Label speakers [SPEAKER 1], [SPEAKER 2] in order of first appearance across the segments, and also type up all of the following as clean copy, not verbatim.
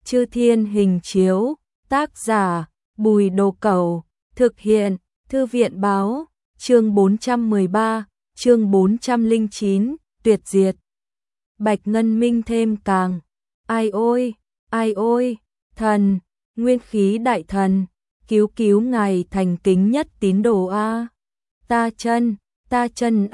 [SPEAKER 1] Chư Thiên Hình Chiếu, tác giả Bùi Đồ Cẩu, thực hiện Thư viện báo, chương 413, chương 409, tuyệt diệt. Bạch Ngân Minh thêm càng, ai ôi, thần, nguyên khí đại thần, cứu cứu ngài thành kính nhất tín đồ a. Ta chân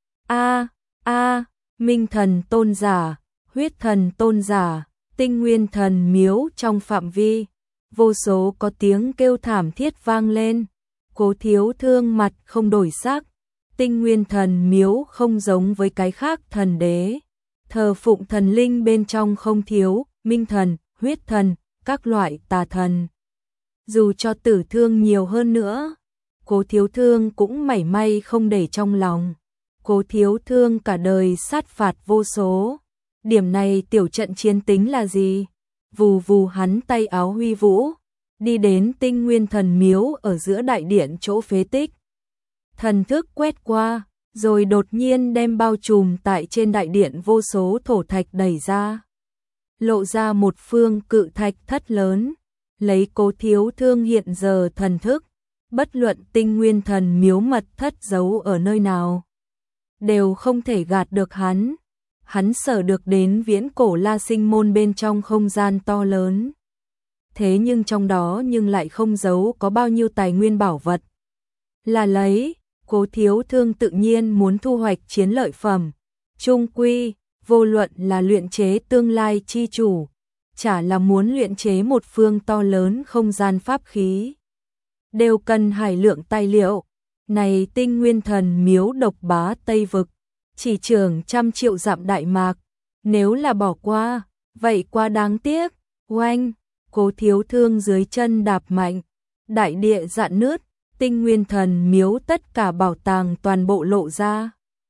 [SPEAKER 1] a, Minh thần tôn giả, huyết thần tôn giả, tinh nguyên thần miếu trong phạm vi, vô số có tiếng kêu thảm thiết vang lên. Cố Thiếu Thương mặt không đổi sắc, tinh nguyên thần miếu không giống với cái khác thần đế, thờ phụng thần linh bên trong không thiếu, minh thần, huyết thần, các loại tà thần. Dù cho tử thương nhiều hơn nữa, Cố Thiếu Thương cũng mảy may không để trong lòng. Cố Thiếu Thương cả đời sát phạt vô số, điểm này tiểu trận chiến tính là gì? Vù vù hắn tay áo huy vũ, đi đến tinh nguyên thần miếu ở giữa đại điện chỗ phế tích. Thần thức quét qua, rồi đột nhiên đem bao trùm tại trên đại điện vô số thổ thạch đẩy ra. Lộ ra một phương cự thạch thất lớn, lấy Cố Thiếu Thương hiện giờ thần thức, bất luận tinh nguyên thần miếu mật thất giấu ở nơi nào, đều không thể gạt được hắn. Hắn sở được đến viễn cổ La Sinh môn bên trong không gian to lớn. Thế nhưng trong đó nhưng lại không giấu có bao nhiêu tài nguyên bảo vật. Là lấy, Cố Thiếu Thương tự nhiên muốn thu hoạch chiến lợi phẩm. Chung quy, vô luận là luyện chế tương lai chi chủ, chả là muốn luyện chế một phương to lớn không gian pháp khí, đều cần hải lượng tài liệu. Này tinh nguyên thần miếu độc bá Tây Vực, chỉ trưởng 100 triệu dặm Đại Mạc, nếu là bỏ qua, vậy quá đáng tiếc. Oanh, Cố Thiếu Thương dưới chân đạp mạnh, đại địa rạn nứt, tinh nguyên thần miếu tất cả bảo tàng toàn bộ lộ ra.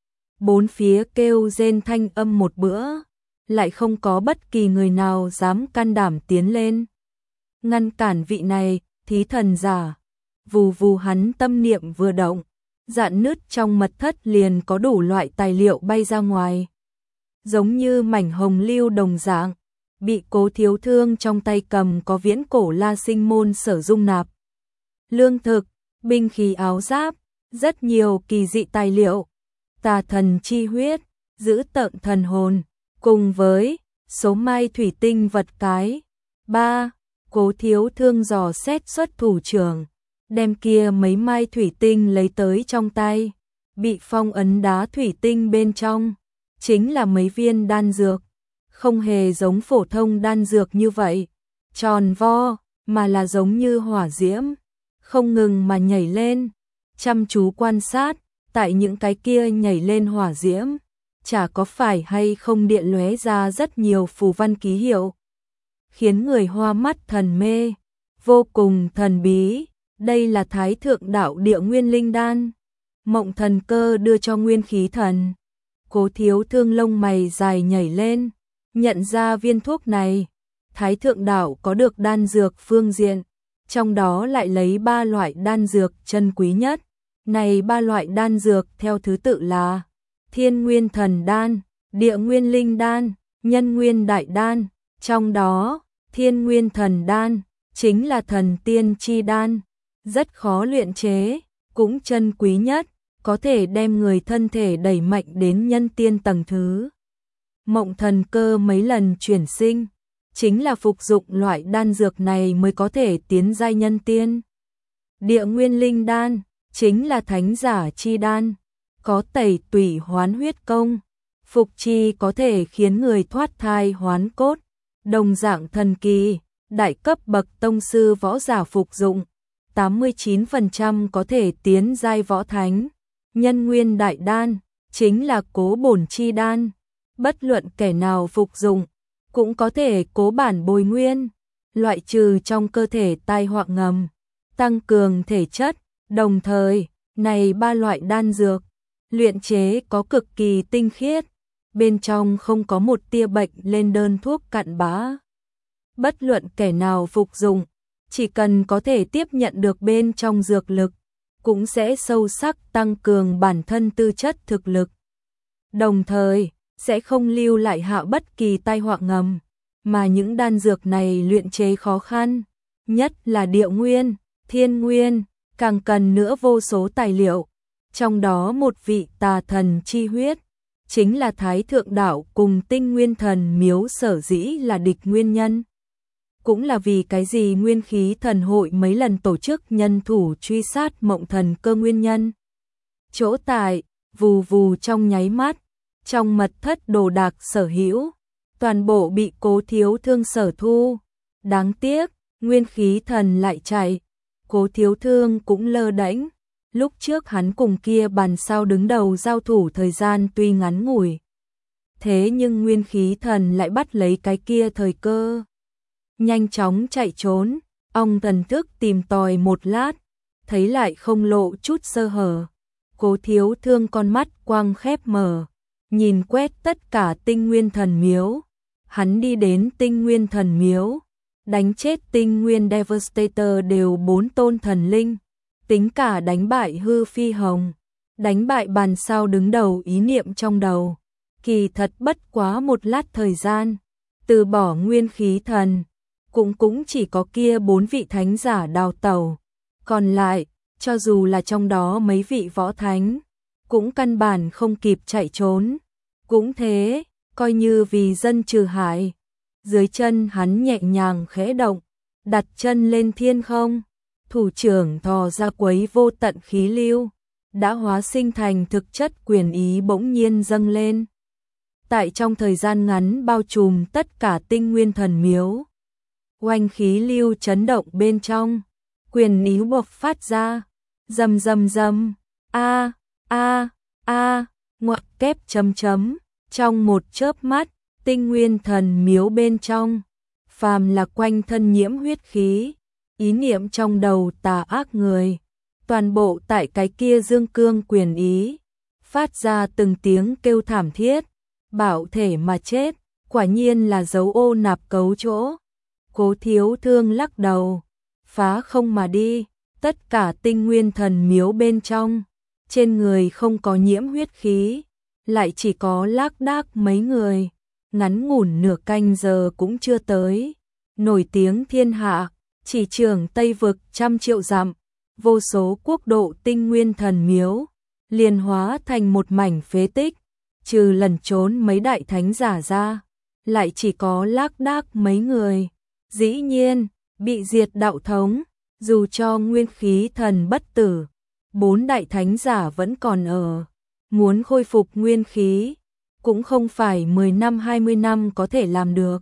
[SPEAKER 1] Bốn phía kêu rên thanh âm một bữa, lại không có bất kỳ người nào dám can đảm tiến lên ngăn cản vị này thí thần giả. Vù vù hắn tâm niệm vừa động, rạn nứt trong mật thất liền có đủ loại tài liệu bay ra ngoài, giống như mảnh hồng lưu đồng dạng, bị Cố Thiếu Thương trong tay cầm có viễn cổ La Sinh môn sở dung nạp. Lương thực, binh khí áo giáp, rất nhiều kỳ dị tài liệu, tà thần chi huyết, giữ tợn thần hồn, cùng với số mai thủy tinh vật cái. 3. Cố Thiếu Thương dò xét xuất thủ trưởng, đem kia mấy mai thủy tinh lấy tới trong tay, bị phong ấn đá thủy tinh bên trong, chính là mấy viên đan dược, không hề giống phổ thông đan dược như vậy, tròn vo, mà là giống như hỏa diễm, không ngừng mà nhảy lên. Chăm chú quan sát, tại những cái kia nhảy lên hỏa diễm, chả có phải hay không điện lóe ra rất nhiều phù văn ký hiệu, khiến người hoa mắt thần mê, vô cùng thần bí. Đây là Thái Thượng Đạo Địa Nguyên Linh Đan, Mộng Thần Cơ đưa cho Nguyên Khí Thần. Cố Thiếu Thương lông mày dài nhảy lên, nhận ra viên thuốc này, Thái Thượng Đạo có được đan dược phương diện, trong đó lại lấy 3 loại đan dược chân quý nhất. Này 3 loại đan dược theo thứ tự là Thiên Nguyên Thần Đan, Địa Nguyên Linh Đan, Nhân Nguyên Đại Đan, trong đó Thiên Nguyên Thần Đan chính là thần tiên chi đan, rất khó luyện chế, cũng chân quý nhất, có thể đem người thân thể đẩy mạnh đến nhân tiên tầng thứ. Mộng Thần Cơ mấy lần chuyển sinh, chính là phục dụng loại đan dược này mới có thể tiến giai nhân tiên. Địa Nguyên Linh Đan chính là thánh giả chi đan, có tẩy tủy hoán huyết công, phục chi có thể khiến người thoát thai hoán cốt, đồng dạng thần kỳ, đại cấp bậc tông sư võ giả phục dụng, 89% có thể tiến giai võ thánh. Nhân Nguyên Đại Đan chính là cố bổn chi đan, bất luận kẻ nào phục dụng cũng có thể cố bản bồi nguyên, loại trừ trong cơ thể tai họa ngầm, tăng cường thể chất. Đồng thời, này 3 loại đan dược luyện chế có cực kỳ tinh khiết, bên trong không có một tia bệnh lên đơn thuốc cặn bã. Bất luận kẻ nào phục dụng, chỉ cần có thể tiếp nhận được bên trong dược lực, cũng sẽ sâu sắc tăng cường bản thân tư chất thực lực. Đồng thời, sẽ không lưu lại hạ bất kỳ tai họa ngầm. mà những đan dược này luyện chế khó khăn, nhất là Địa Nguyên, Thiên Nguyên, càng cần nữa vô số tài liệu, trong đó một vị tà thần chi huyết, chính là Thái Thượng Đạo cùng Tinh Nguyên Thần Miếu sở dĩ là địch nguyên nhân. Cũng là vì cái gì Nguyên Khí Thần Hội mấy lần tổ chức nhân thủ truy sát Mộng Thần Cơ nguyên nhân. Chỗ tại, vù vù trong nháy mắt, trong mật thất đồ đạc sở hữu, toàn bộ bị Cố Thiếu Thương sở thu. Đáng tiếc, Nguyên Khí Thần lại chạy, Cố Thiếu Thương cũng lơ đễnh. Lúc trước hắn cùng kia bàn sao đứng đầu giao thủ thời gian tuy ngắn ngủi. Thế nhưng Nguyên Khí Thần lại bắt lấy cái kia thời cơ. Nhanh chóng chạy trốn, ông thần thức tìm tòi một lát, thấy lại không lộ chút sơ hở. Cố Thiếu Thương con mắt quang khép mở, nhìn quét tất cả Tinh Nguyên Thần Miếu. Hắn đi đến Tinh Nguyên Thần Miếu, đánh chết Tinh Nguyên Devastator đều 4 tôn thần linh, tính cả đánh bại Hư Phi Hồng, đánh bại bàn sao đứng đầu ý niệm trong đầu. Kỳ thật bất quá một lát thời gian, từ bỏ Nguyên Khí Thần, cũng chỉ có kia 4 vị thánh giả đào tẩu. Còn lại, cho dù là trong đó mấy vị võ thánh, cũng căn bản không kịp chạy trốn. Cũng thế, coi như vì dân trừ hại. Dưới chân hắn nhẹ nhàng khẽ động, đặt chân lên thiên không, thủ trưởng thò ra quấy vô tận khí lưu, đã hóa sinh thành thực chất quyền ý bỗng nhiên dâng lên. Tại trong thời gian ngắn bao trùm tất cả Tinh Nguyên Thần Miếu. Oanh khí lưu chấn động bên trong, quyền ý bộc phát ra, rầm rầm rầm, ngoặc kép chấm chấm, trong một chớp mắt, Tinh Nguyên Thần Miếu bên trong, phàm là quanh thân nhiễm huyết khí, ý niệm trong đầu tà ác người, toàn bộ tại cái kia dương cương quyền ý, phát ra từng tiếng kêu thảm thiết, bảo thể mà chết, quả nhiên là dấu ô nạp cấu chỗ. Cố Thiếu Thương lắc đầu, phá không mà đi, tất cả Tinh Nguyên Thần Miếu bên trong, trên người không có nhiễm huyết khí, lại chỉ có lác đác mấy người, ngắn ngủn nửa canh giờ cũng chưa tới, nổi tiếng thiên hạ, chỉ trưởng Tây Vực 100 triệu dặm, vô số quốc độ Tinh Nguyên Thần Miếu, liền hóa thành một mảnh phế tích, trừ lẩn trốn mấy đại thánh giả ra, lại chỉ có lác đác mấy người. Dĩ nhiên, bị diệt đạo thống, dù cho Nguyên Khí Thần bất tử, 4 đại thánh giả vẫn còn ở, muốn khôi phục nguyên khí, cũng không phải 10 năm 20 năm có thể làm được.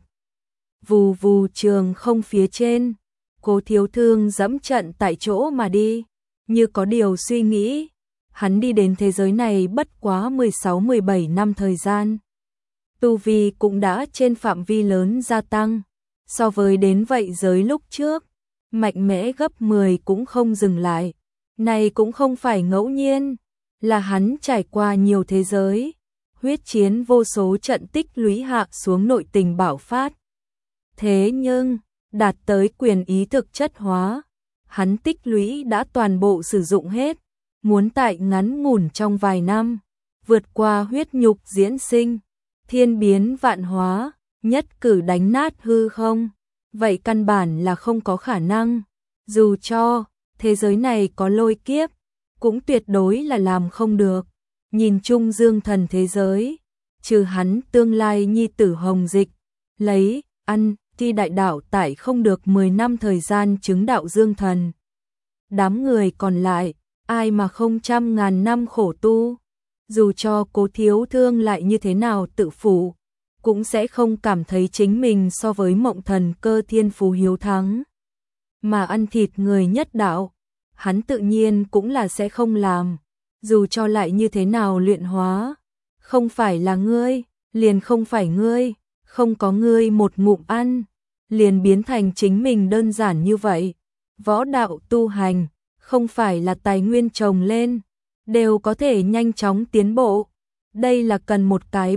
[SPEAKER 1] Vù vù trường không phía trên, Cố Thiếu Thương dẫm trận tại chỗ mà đi, như có điều suy nghĩ, hắn đi đến thế giới này bất quá 16-17 năm thời gian. Tu vi cũng đã trên phạm vi lớn gia tăng. So với đến vậy giới lúc trước, mạnh mẽ gấp 10 cũng không dừng lại. Này cũng không phải ngẫu nhiên, là hắn trải qua nhiều thế giới, huyết chiến vô số trận tích lũy hạ xuống nội tình bạo phát. Thế nhưng, đạt tới quyền ý thực chất hóa, hắn tích lũy đã toàn bộ sử dụng hết, muốn tại ngắn ngủn trong vài năm, vượt qua huyết nhục diễn sinh, thiên biến vạn hóa, nhất cử đánh nát hư không, vậy căn bản là không có khả năng, dù cho thế giới này có lôi kiếp, cũng tuyệt đối là làm không được. Nhìn chung dương thần thế giới, trừ hắn tương lai nhi tử Hồng Dịch, lấy, ăn, thi đại đạo tại không được 10 năm thời gian chứng đạo dương thần. Đám người còn lại, ai mà không 100.000 năm khổ tu, dù cho Cố Thiếu Thương lại như thế nào tự phụ, cũng sẽ không cảm thấy chính mình so với Mộng Thần Cơ thiên phú hiếu thắng. Mà ăn thịt người nhất đạo, hắn tự nhiên cũng là sẽ không làm, dù cho lại như thế nào luyện hóa, không phải là ngươi, liền không phải ngươi, không có ngươi một ngụm ăn, liền biến thành chính mình đơn giản như vậy. Võ đạo tu hành, không phải là tài nguyên trồng lên, đều có thể nhanh chóng tiến bộ. Đây là cần một cái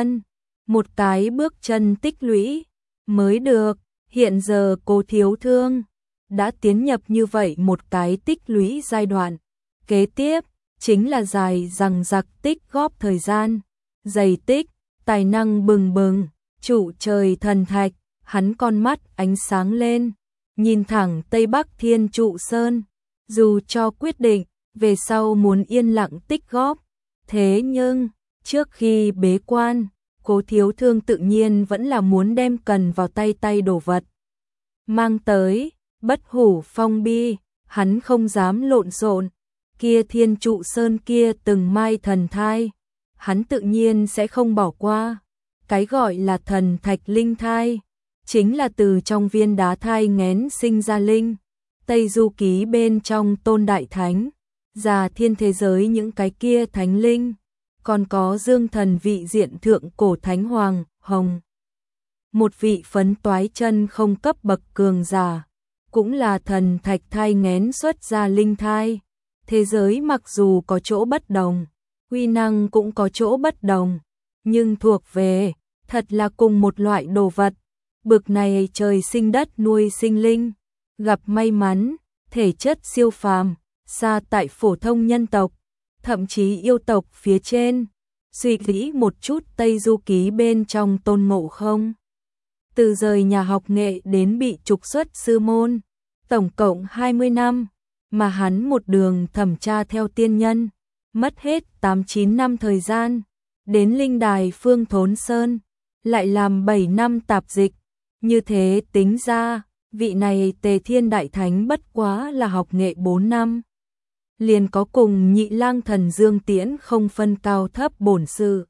[SPEAKER 1] bước chân tích lũy mới được. Hiện giờ Cố Thiếu Thương đã tiến nhập như vậy một cái tích lũy giai đoạn. Kế tiếp chính là dài dằng dặc tích góp thời gian, dày tích, tài năng bừng bừng, trụ trời thần thạch, hắn con mắt ánh sáng lên, nhìn thẳng Tây Bắc Thiên Trụ Sơn, dù cho quyết định về sau muốn yên lặng tích góp, thế nhưng trước khi bế quan, Cố Thiếu Thương tự nhiên vẫn là muốn đem cần vào tay đồ vật mang tới. Bất hủ phong bi, hắn không dám lộn xộn, kia Thiên Trụ Sơn kia từng mai thần thai, hắn tự nhiên sẽ không bỏ qua. Cái gọi là thần thạch linh thai, chính là từ trong viên đá thai nghén sinh ra linh. Tây Du Ký bên trong Tôn Đại Thánh, Già Thiên thế giới những cái kia thánh linh, còn có Dương Thần vị diện thượng cổ thánh hoàng, hồng. Một vị phấn toái chân không cấp bậc cường giả, cũng là thần thạch thai nghén xuất ra linh thai. Thế giới mặc dù có chỗ bất đồng, uy năng cũng có chỗ bất đồng, nhưng thuộc về, thật là cùng một loại đồ vật. Bực này trời sinh đất nuôi sinh linh, gặp may mắn, thể chất siêu phàm, xa tại phổ thông nhân tộc, thậm chí yêu tộc phía trên. Suy nghĩ một chút Tây Du Ký bên trong Tôn Ngộ Không, từ rời nhà học nghệ đến bị trục xuất sư môn, tổng cộng 20 năm, mà hắn một đường thẩm tra theo tiên nhân, mất hết 8-9 năm thời gian, đến linh đài Phương Thốn Sơn, lại làm 7 năm tạp dịch. Như thế tính ra, vị này Tề Thiên Đại Thánh bất quá là học nghệ 4 năm. Liền có cùng Nhị Lang Thần Dương Tiễn không phân cao thấp bổn sự.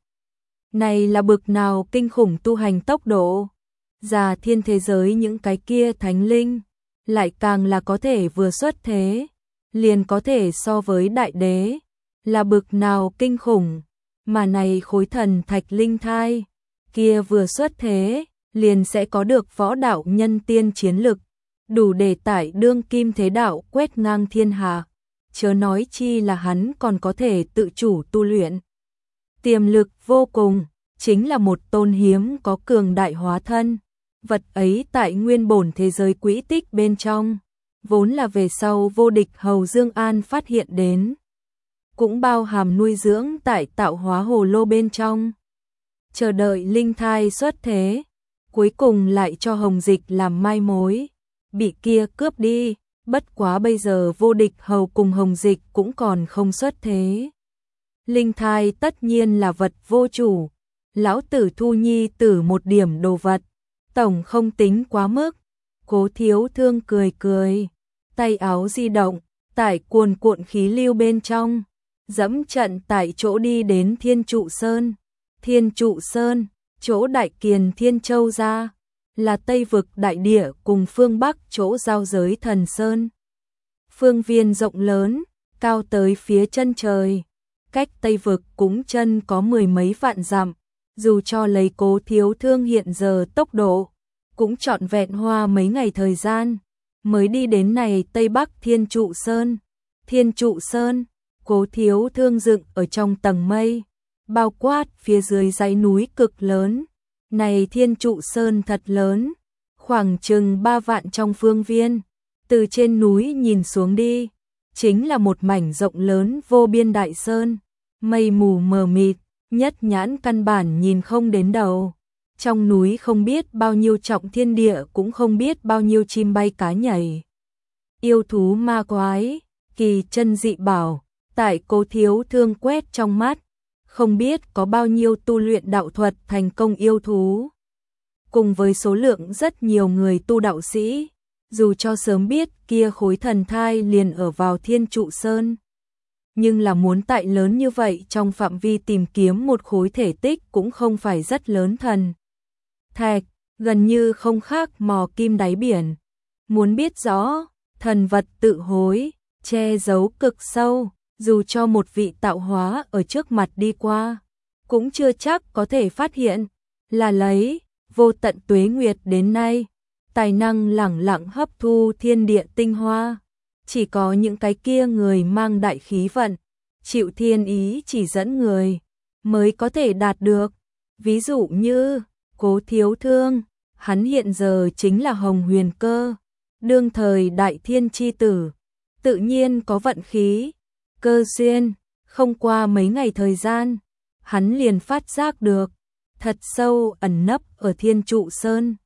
[SPEAKER 1] Này là bực nào kinh khủng tu hành tốc độ. Già Thiên thế giới những cái kia thánh linh, lại càng là có thể vừa xuất thế, liền có thể so với đại đế, là bực nào kinh khủng. Mà này khối thần thạch linh thai, kia vừa xuất thế, liền sẽ có được võ đạo nhân tiên chiến lực, đủ để tải đương kim thế đạo quét ngang thiên hạ. Chớ nói chi là hắn còn có thể tự chủ tu luyện. Tiềm lực vô cùng, chính là một tôn hiếm có cường đại hóa thân. Vật ấy tại nguyên bổn thế giới quỹ tích bên trong, vốn là về sau vô địch hầu Dương An phát hiện đến. Cũng bao hàm nuôi dưỡng tại tạo hóa hồ lô bên trong. Chờ đợi linh thai xuất thế, cuối cùng lại cho Hồng Dịch làm mai mối, bị kia cướp đi. Bất quá bây giờ vô địch hầu cùng Hồng Dịch cũng còn không xuất thế. Linh thai tất nhiên là vật vô chủ, lão tử thu nhi tử một điểm đồ vật, tổng không tính quá mức. Cố Thiếu Thương cười cười, tay áo di động, tải cuồn cuộn khí lưu bên trong, dẫm trận tại chỗ đi đến Thiên Trụ Sơn. Thiên Trụ Sơn, chỗ Đại Kiền Thiên Châu ra, là Tây vực đại địa cùng phương Bắc chỗ giao giới Thần Sơn. Phương viên rộng lớn, cao tới phía chân trời, cách Tây vực cũng chân có 10 mấy vạn dặm, dù cho lấy Cố Thiếu Thương hiện giờ tốc độ, cũng trọn vẹn hoa mấy ngày thời gian, mới đi đến này Tây Bắc Thiên Trụ Sơn. Thiên Trụ Sơn, Cố Thiếu Thương dựng ở trong tầng mây, bao quát phía dưới dãy núi cực lớn. Này Thiên Trụ Sơn thật lớn, khoảng chừng 3 vạn trong phương viên, từ trên núi nhìn xuống đi, chính là một mảnh rộng lớn vô biên đại sơn, mây mù mờ mịt, nhất nhãn căn bản nhìn không đến đầu. Trong núi không biết bao nhiêu trọng thiên địa, cũng không biết bao nhiêu chim bay cá nhảy. Yêu thú ma quái, kỳ chân dị bảo, tại Cố Thiếu Thương quét trong mắt, không biết có bao nhiêu tu luyện đạo thuật thành công yêu thú. Cùng với số lượng rất nhiều người tu đạo sĩ, dù cho sớm biết kia khối thần thai liền ở vào Thiên Trụ Sơn, nhưng là muốn tại lớn như vậy trong phạm vi tìm kiếm một khối thể tích cũng không phải rất lớn thần thạch, gần như không khác mò kim đáy biển. Muốn biết rõ, thần vật tự hối, che giấu cực sâu, dù cho một vị tạo hóa ở trước mặt đi qua, cũng chưa chắc có thể phát hiện, là lấy vô tận tuế nguyệt đến nay, tài năng lẳng lặng hấp thu thiên địa tinh hoa. Chỉ có những cái kia người mang đại khí vận, chịu thiên ý chỉ dẫn người, mới có thể đạt được. Ví dụ như Cố Thiếu Thương, hắn hiện giờ chính là Hồng Huyền Cơ, đương thời đại thiên chi tử, tự nhiên có vận khí, cơ duyên. Không qua mấy ngày thời gian, hắn liền phát giác được, thật sâu ẩn nấp ở Thiên Trụ Sơn,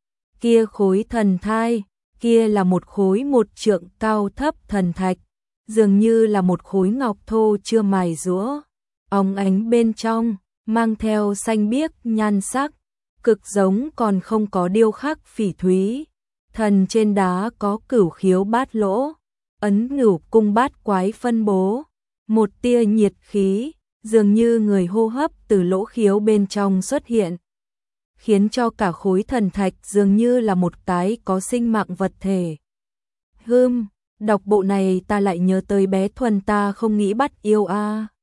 [SPEAKER 1] Kia khối thần thai, kia là một khối 1 trượng cao thấp thần thạch, dường như là một khối ngọc thô chưa mài rũa, óng ánh bên trong, mang theo xanh biếc nhan sắc, cực giống còn không có điêu khắc phỉ thúy. Thần trên đá có cửu khiếu bát lỗ, ấn ngửu cung bát quái phân bố, một tia nhiệt khí, dường như người hô hấp từ lỗ khiếu bên trong xuất hiện, khiến cho cả khối thần thạch dường như là một cái có sinh mạng vật thể. Đọc bộ này ta lại nhớ tới bé Thuần ta không nghĩ bắt yêu a.